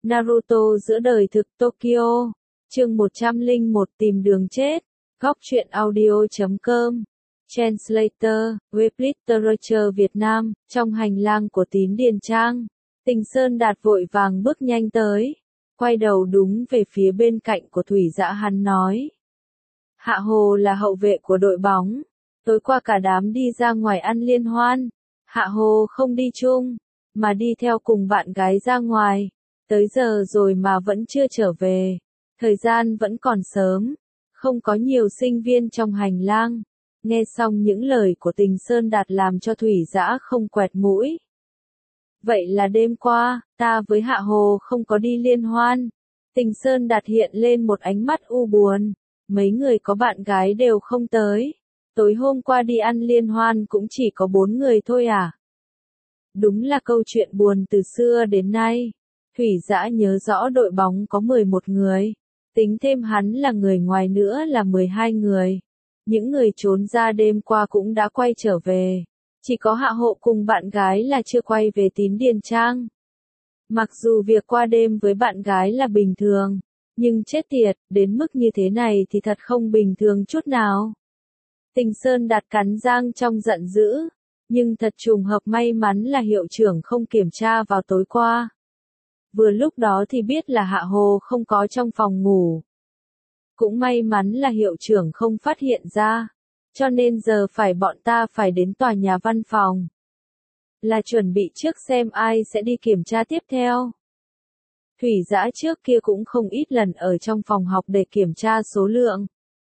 Naruto giữa đời thực Tokyo. Chương 101 tìm đường chết. Góc truyện audio.com. Translator, Web Literature Việt Nam. Trong hành lang của Tín Điền Trang, Tình Sơn Đạt vội vàng bước nhanh tới, quay đầu đúng về phía bên cạnh của Thủy Dã. Hắn nói: Hạ Hồ là hậu vệ của đội bóng. Tối qua cả đám đi ra ngoài ăn liên hoan. Hạ Hồ không đi chung, mà đi theo cùng bạn gái ra ngoài. Tới giờ rồi mà vẫn chưa trở về. Thời gian vẫn còn sớm, không có nhiều sinh viên trong hành lang. Nghe xong những lời của Tình Sơn Đạt làm cho Thủy Dã không quẹt mũi. Vậy là đêm qua, ta với Hạ Hồ không có đi liên hoan. Tình Sơn Đạt hiện lên một ánh mắt u buồn. Mấy người có bạn gái đều không tới. Tối hôm qua đi ăn liên hoan cũng chỉ có 4 người thôi à? Đúng là câu chuyện buồn từ xưa đến nay. Thủy Dã nhớ rõ đội bóng có 11 người. Tính thêm hắn là người ngoài nữa là 12 người. Những người trốn ra đêm qua cũng đã quay trở về. Chỉ có Hạ Hộ cùng bạn gái là chưa quay về Tín Điền Trang. Mặc dù việc qua đêm với bạn gái là bình thường, nhưng chết tiệt, đến mức như thế này thì thật không bình thường chút nào. Tình Sơn Đạt cắn răng trong giận dữ, nhưng thật trùng hợp may mắn là hiệu trưởng không kiểm tra vào tối qua. Vừa lúc đó thì biết là Hạ Hồ không có trong phòng ngủ. Cũng may mắn là hiệu trưởng không phát hiện ra, cho nên giờ bọn ta phải đến tòa nhà văn phòng. Là chuẩn bị trước xem ai sẽ đi kiểm tra tiếp theo. Thủy Dã trước kia cũng không ít lần ở trong phòng học để kiểm tra số lượng.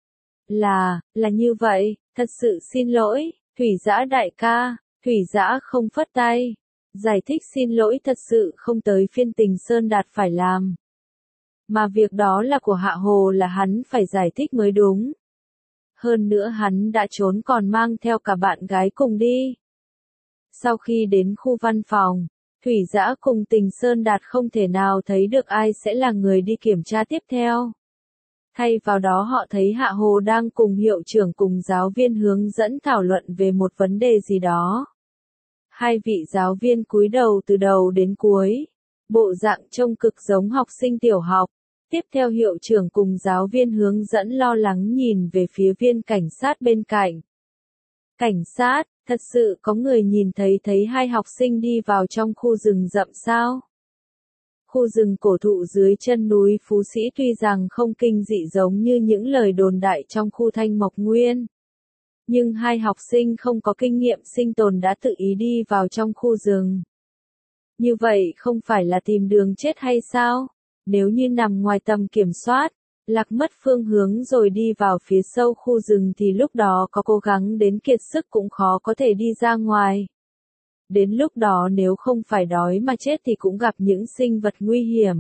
Là như vậy, thật sự xin lỗi, Thủy Dã đại ca. Thủy Dã không phất tay, giải thích xin lỗi, thật sự không tới phiên Tình Sơn Đạt phải làm. Mà việc đó là của Hạ Hồ, là hắn phải giải thích mới đúng. Hơn nữa hắn đã trốn còn mang theo cả bạn gái cùng đi. Sau khi đến khu văn phòng, Thủy Dã cùng Tình Sơn Đạt không thể nào thấy được ai sẽ là người đi kiểm tra tiếp theo. Thay vào đó họ thấy Hạ Hồ đang cùng hiệu trưởng cùng giáo viên hướng dẫn thảo luận về một vấn đề gì đó. Hai vị giáo viên cúi đầu từ đầu đến cuối, bộ dạng trông cực giống học sinh tiểu học. Tiếp theo hiệu trưởng cùng giáo viên hướng dẫn lo lắng nhìn về phía viên cảnh sát bên cạnh. Cảnh sát, thật sự có người nhìn thấy hai học sinh đi vào trong khu rừng rậm sao? Khu rừng cổ thụ dưới chân núi Phú Sĩ tuy rằng không kinh dị giống như những lời đồn đại trong khu Thanh Mộc Nguyên. Nhưng hai học sinh không có kinh nghiệm sinh tồn đã tự ý đi vào trong khu rừng. Như vậy không phải là tìm đường chết hay sao? Nếu như nằm ngoài tầm kiểm soát, lạc mất phương hướng rồi đi vào phía sâu khu rừng thì lúc đó có cố gắng đến kiệt sức cũng khó có thể đi ra ngoài. Đến lúc đó nếu không phải đói mà chết thì cũng gặp những sinh vật nguy hiểm.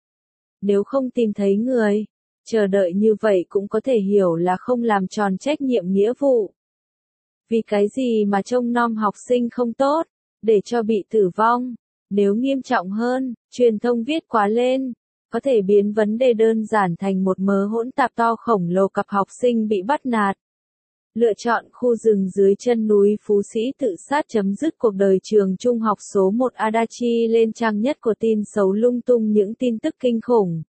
Nếu không tìm thấy người, chờ đợi như vậy cũng có thể hiểu là không làm tròn trách nhiệm nghĩa vụ. Vì cái gì mà trông nom học sinh không tốt, để cho bị tử vong. Nếu nghiêm trọng hơn, truyền thông viết quá lên, có thể biến vấn đề đơn giản thành một mớ hỗn tạp to khổng lồ, cặp học sinh bị bắt nạt. Lựa chọn khu rừng dưới chân núi Phú Sĩ tự sát chấm dứt cuộc đời trường trung học số 1 Adachi lên trang nhất của tin xấu lung tung những tin tức kinh khủng.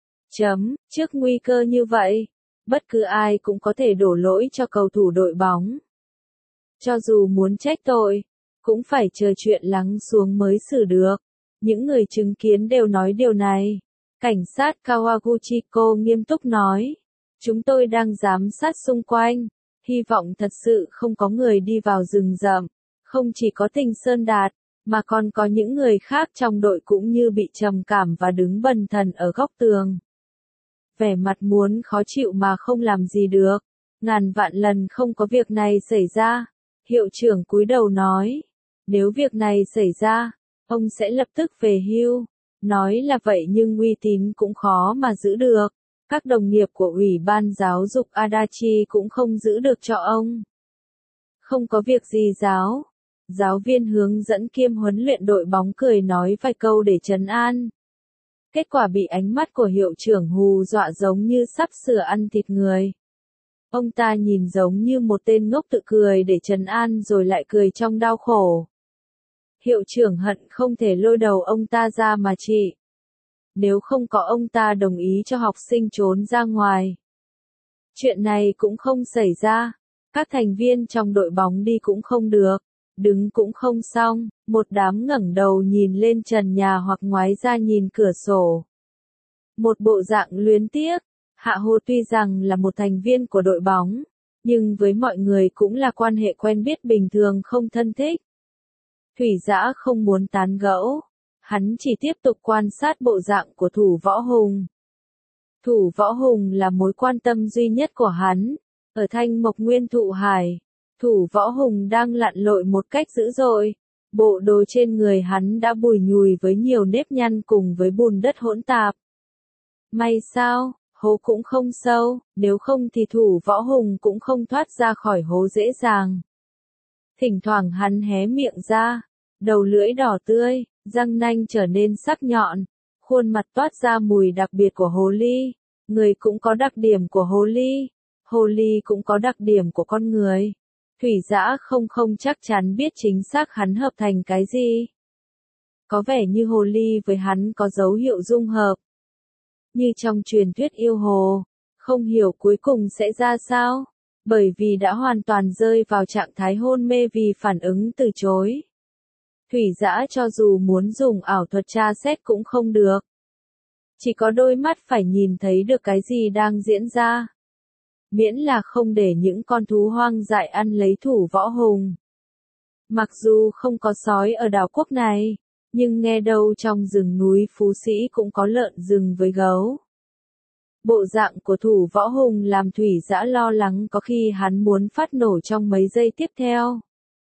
Trước nguy cơ như vậy, bất cứ ai cũng có thể đổ lỗi cho cầu thủ đội bóng. Cho dù muốn trách tội, cũng phải chờ chuyện lắng xuống mới xử được. Những người chứng kiến đều nói điều này. Cảnh sát Kawaguchiko nghiêm túc nói. Chúng tôi đang giám sát xung quanh. Hy vọng thật sự không có người đi vào rừng rậm. Không chỉ có Tình Sơn Đạt, mà còn có những người khác trong đội cũng như bị trầm cảm và đứng bần thần ở góc tường. Vẻ mặt muốn khó chịu mà không làm gì được. Ngàn vạn lần không có việc này xảy ra. Hiệu trưởng cúi đầu nói. Nếu việc này xảy ra, ông sẽ lập tức về hưu. Nói là vậy nhưng uy tín cũng khó mà giữ được. Các đồng nghiệp của Ủy ban Giáo dục Adachi cũng không giữ được cho ông. Không có việc gì giáo viên hướng dẫn kiêm huấn luyện đội bóng cười nói vài câu để trấn an. Kết quả bị ánh mắt của hiệu trưởng hù dọa giống như sắp sửa ăn thịt người. Ông ta nhìn giống như một tên ngốc tự cười để trấn an rồi lại cười trong đau khổ. Hiệu trưởng hận không thể lôi đầu ông ta ra mà trị. nếu không có ông ta đồng ý cho học sinh trốn ra ngoài. Chuyện này cũng không xảy ra, các thành viên trong đội bóng đi cũng không được, đứng cũng không xong, một đám ngẩng đầu nhìn lên trần nhà hoặc ngoái ra nhìn cửa sổ. Một bộ dạng luyến tiếc, Hạ Hồ tuy rằng là một thành viên của đội bóng, nhưng với mọi người cũng là quan hệ quen biết bình thường không thân thích. Thủy Dã không muốn tán gẫu, hắn chỉ tiếp tục quan sát bộ dạng của Thủ Võ Hùng. Thủ Võ Hùng là mối quan tâm duy nhất của hắn, ở Thanh Mộc Nguyên Thụ Hải. Thủ Võ Hùng đang lặn lội một cách dữ dội, bộ đồ trên người hắn đã bùi nhùi với nhiều nếp nhăn cùng với bùn đất hỗn tạp. May sao, hố cũng không sâu, nếu không thì Thủ Võ Hùng cũng không thoát ra khỏi hố dễ dàng. Thỉnh thoảng hắn hé miệng ra, đầu lưỡi đỏ tươi, răng nanh trở nên sắc nhọn, khuôn mặt toát ra mùi đặc biệt của hồ ly, người cũng có đặc điểm của hồ ly cũng có đặc điểm của con người. Thủy Dã không chắc chắn biết chính xác hắn hợp thành cái gì. Có vẻ như hồ ly với hắn có dấu hiệu dung hợp. Như trong truyền thuyết yêu hồ, không hiểu cuối cùng sẽ ra sao, bởi vì đã hoàn toàn rơi vào trạng thái hôn mê vì phản ứng từ chối. Thủy Dã cho dù muốn dùng ảo thuật tra xét cũng không được. Chỉ có đôi mắt phải nhìn thấy được cái gì đang diễn ra. Miễn là không để những con thú hoang dại ăn lấy Thủ Võ Hùng. Mặc dù không có sói ở đảo quốc này, nhưng nghe đâu trong rừng núi Phú Sĩ cũng có lợn rừng với gấu. Bộ dạng của Thủ Võ Hùng làm Thủy Dã lo lắng có khi hắn muốn phát nổ trong mấy giây tiếp theo.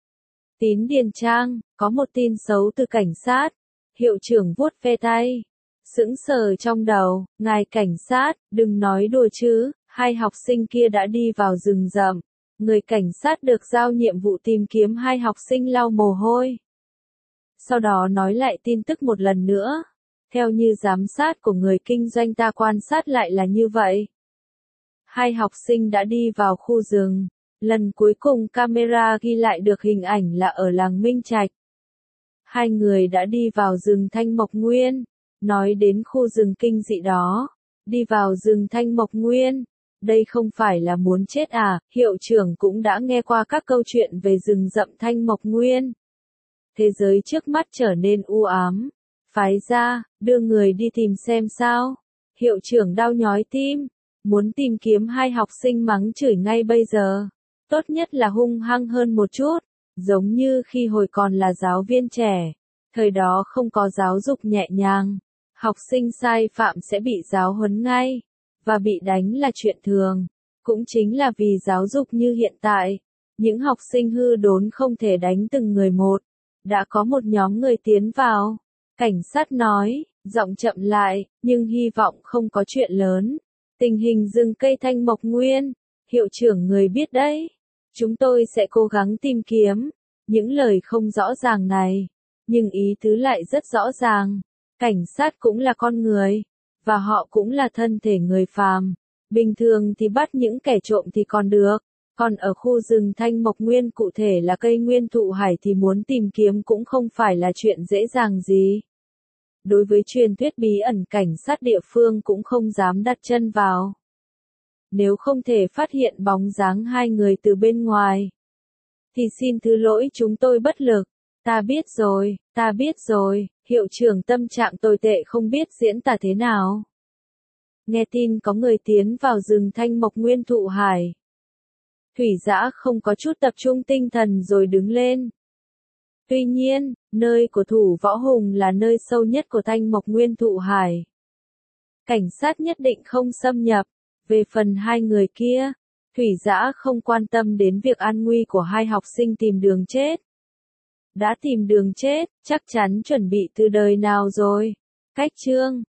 Tín Điền Trang, có một tin xấu từ cảnh sát. Hiệu trưởng vuốt ve tay, sững sờ trong đầu, ngài cảnh sát, đừng nói đùa chứ, hai học sinh kia đã đi vào rừng rậm. Người cảnh sát được giao nhiệm vụ tìm kiếm hai học sinh lau mồ hôi. Sau đó nói lại tin tức một lần nữa. Theo như giám sát của người kinh doanh ta quan sát lại là như vậy. Hai học sinh đã đi vào khu rừng. Lần cuối cùng camera ghi lại được hình ảnh là ở làng Minh Trạch. Hai người đã đi vào rừng Thanh Mộc Nguyên. Nói đến khu rừng kinh dị đó. Đi vào rừng Thanh Mộc Nguyên. Đây không phải là muốn chết à, hiệu trưởng cũng đã nghe qua các câu chuyện về rừng rậm Thanh Mộc Nguyên. Thế giới trước mắt trở nên u ám. Phái ra, đưa người đi tìm xem sao. Hiệu trưởng đau nhói tim. Muốn tìm kiếm hai học sinh mắng chửi ngay bây giờ. Tốt nhất là hung hăng hơn một chút. Giống như khi hồi còn là giáo viên trẻ. Thời đó không có giáo dục nhẹ nhàng. Học sinh sai phạm sẽ bị giáo huấn ngay. Và bị đánh là chuyện thường. Cũng chính là vì giáo dục như hiện tại. Những học sinh hư đốn không thể đánh từng người một. Đã có một nhóm người tiến vào. Cảnh sát nói, giọng chậm lại, nhưng hy vọng không có chuyện lớn. Tình hình rừng cây Thanh Mộc Nguyên. Hiệu trưởng người biết đấy. Chúng tôi sẽ cố gắng tìm kiếm. Những lời không rõ ràng này. Nhưng ý tứ lại rất rõ ràng. Cảnh sát cũng là con người. Và họ cũng là thân thể người phàm. Bình thường thì bắt những kẻ trộm thì còn được. Còn ở khu rừng Thanh Mộc Nguyên cụ thể là cây Nguyên Thụ Hải thì muốn tìm kiếm cũng không phải là chuyện dễ dàng gì. Đối với truyền thuyết bí ẩn cảnh sát địa phương cũng không dám đặt chân vào. Nếu không thể phát hiện bóng dáng hai người từ bên ngoài. Thì xin thứ lỗi chúng tôi bất lực. Ta biết rồi, hiệu trưởng tâm trạng tồi tệ không biết diễn tả thế nào. Nghe tin có người tiến vào rừng Thanh Mộc Nguyên Thụ Hải. Thủy Dã không có chút tập trung tinh thần rồi đứng lên. Tuy nhiên, nơi của Thủ Võ Hùng là nơi sâu nhất của Thanh Mộc Nguyên Thụ Hải. Cảnh sát nhất định không xâm nhập. Về phần hai người kia, Thủy Dã không quan tâm đến việc an nguy của hai học sinh tìm đường chết. Đã tìm đường chết, chắc chắn chuẩn bị từ đời nào rồi. Cách chương